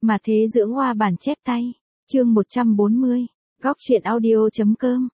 Mà thế dưỡng hoa bản chép tay. Chương 140. Góc truyện audio.com.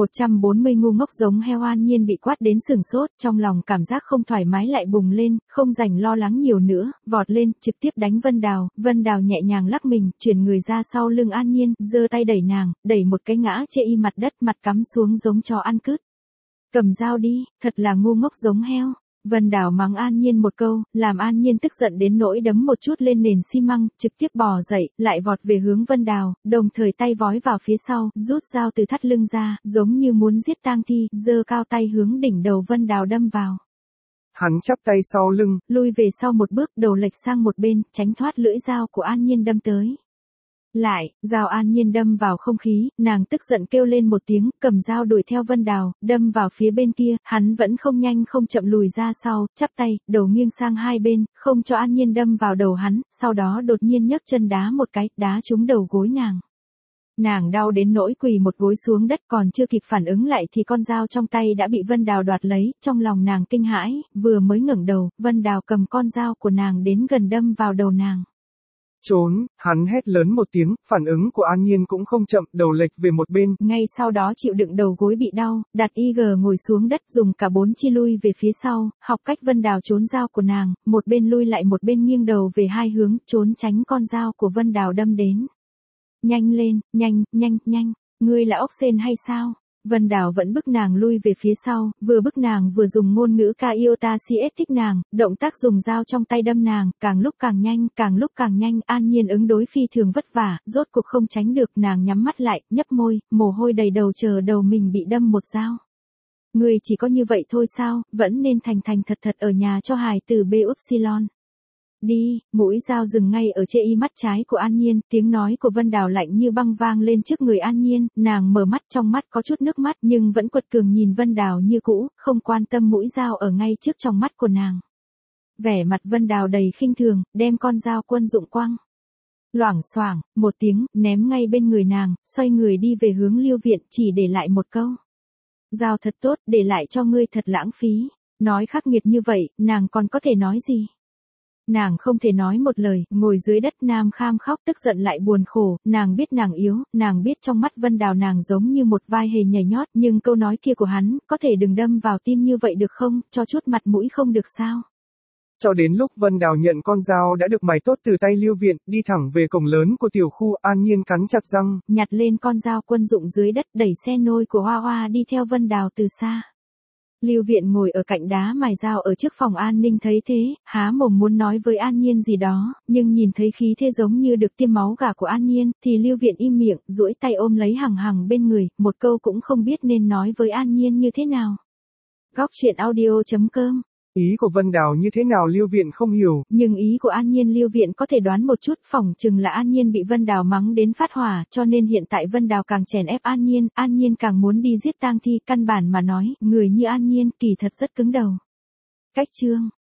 140 ngu ngốc giống heo. An Nhiên bị quát đến sừng sốt, trong lòng cảm giác không thoải mái lại bùng lên, không rảnh lo lắng nhiều nữa, vọt lên, trực tiếp đánh Vân Đào. Vân Đào nhẹ nhàng lắc mình, chuyển người ra sau lưng An Nhiên, giơ tay đẩy nàng, đẩy một cái ngã chê y mặt đất, mặt cắm xuống giống chó ăn cứt. Cầm dao đi, thật là ngu ngốc giống heo. Vân Đào mắng An Nhiên một câu, làm An Nhiên tức giận đến nỗi đấm một chút lên nền xi măng, trực tiếp bò dậy, lại vọt về hướng Vân Đào, đồng thời tay vói vào phía sau, rút dao từ thắt lưng ra, giống như muốn giết tang thi, giơ cao tay hướng đỉnh đầu Vân Đào đâm vào. Hắn chắp tay sau lưng, lui về sau một bước, đầu lệch sang một bên, tránh thoát lưỡi dao của An Nhiên đâm tới. Lại, dao An Nhiên đâm vào không khí, nàng tức giận kêu lên một tiếng, cầm dao đuổi theo Vân Đào, đâm vào phía bên kia, hắn vẫn không nhanh không chậm lùi ra sau, chắp tay, đầu nghiêng sang hai bên, không cho An Nhiên đâm vào đầu hắn, sau đó đột nhiên nhấc chân đá một cái, đá trúng đầu gối nàng. Nàng đau đến nỗi quỳ một gối xuống đất, còn chưa kịp phản ứng lại thì con dao trong tay đã bị Vân Đào đoạt lấy, trong lòng nàng kinh hãi, vừa mới ngẩng đầu, Vân Đào cầm con dao của nàng đến gần đâm vào đầu nàng. Trốn, hắn hét lớn một tiếng, phản ứng của An Nhiên cũng không chậm, đầu lệch về một bên. Ngay sau đó chịu đựng đầu gối bị đau, đặt IG ngồi xuống đất, dùng cả bốn chi lui về phía sau, học cách Vân Đào trốn dao của nàng, một bên lui lại một bên nghiêng đầu về hai hướng, trốn tránh con dao của Vân Đào đâm đến. Nhanh lên, nhanh, ngươi là ốc sên hay sao? Vân Đào vẫn bức nàng lui về phía sau, vừa bức nàng vừa dùng ngôn ngữ ca iota cs thích nàng, động tác dùng dao trong tay đâm nàng, càng lúc càng nhanh, An Nhiên ứng đối phi thường vất vả, rốt cuộc không tránh được, nàng nhắm mắt lại, nhấp môi, mồ hôi đầy đầu chờ đầu mình bị đâm một dao. Ngươi chỉ có như vậy thôi sao, vẫn nên thành thật ở nhà cho hài tử B upsilon. Đi, mũi dao dừng ngay ở chê y mắt trái của An Nhiên, tiếng nói của Vân Đào lạnh như băng vang lên trước người An Nhiên, nàng mở mắt, trong mắt có chút nước mắt nhưng vẫn quật cường nhìn Vân Đào như cũ, không quan tâm mũi dao ở ngay trước trong mắt của nàng. Vẻ mặt Vân Đào đầy khinh thường, đem con dao quân dụng quăng. Loảng xoảng, một tiếng, ném ngay bên người nàng, xoay người đi về hướng Lưu Viện, chỉ để lại một câu. Dao thật tốt, để lại cho ngươi thật lãng phí. Nói khắc nghiệt như vậy, nàng còn có thể nói gì? Nàng không thể nói một lời, ngồi dưới đất Nam Kham khóc tức giận lại buồn khổ, nàng biết nàng yếu, nàng biết trong mắt Vân Đào nàng giống như một vai hề nhảy nhót, nhưng câu nói kia của hắn, có thể đừng đâm vào tim như vậy được không, cho chút mặt mũi không được sao. Cho đến lúc Vân Đào nhận con dao đã được mài tốt từ tay Lưu Viện, đi thẳng về cổng lớn của tiểu khu, An Nhiên cắn chặt răng, nhặt lên con dao quân dụng dưới đất, đẩy xe nôi của Hoa Hoa đi theo Vân Đào từ xa. Lưu Viện ngồi ở cạnh đá mài dao ở trước phòng an ninh thấy thế, há mồm muốn nói với An Nhiên gì đó, nhưng nhìn thấy khí thế giống như được tiêm máu gà của An Nhiên, thì Lưu Viện im miệng, duỗi tay ôm lấy Hằng bên người, một câu cũng không biết nên nói với An Nhiên như thế nào. Góc truyện audio.com. Ý của Vân Đào như thế nào Lưu Viện không hiểu, nhưng ý của An Nhiên Lưu Viện có thể đoán một chút, phỏng chừng là An Nhiên bị Vân Đào mắng đến phát hỏa, cho nên hiện tại Vân Đào càng chèn ép An Nhiên càng muốn đi giết tang thi, căn bản mà nói, người như An Nhiên kỳ thật rất cứng đầu. Cách chương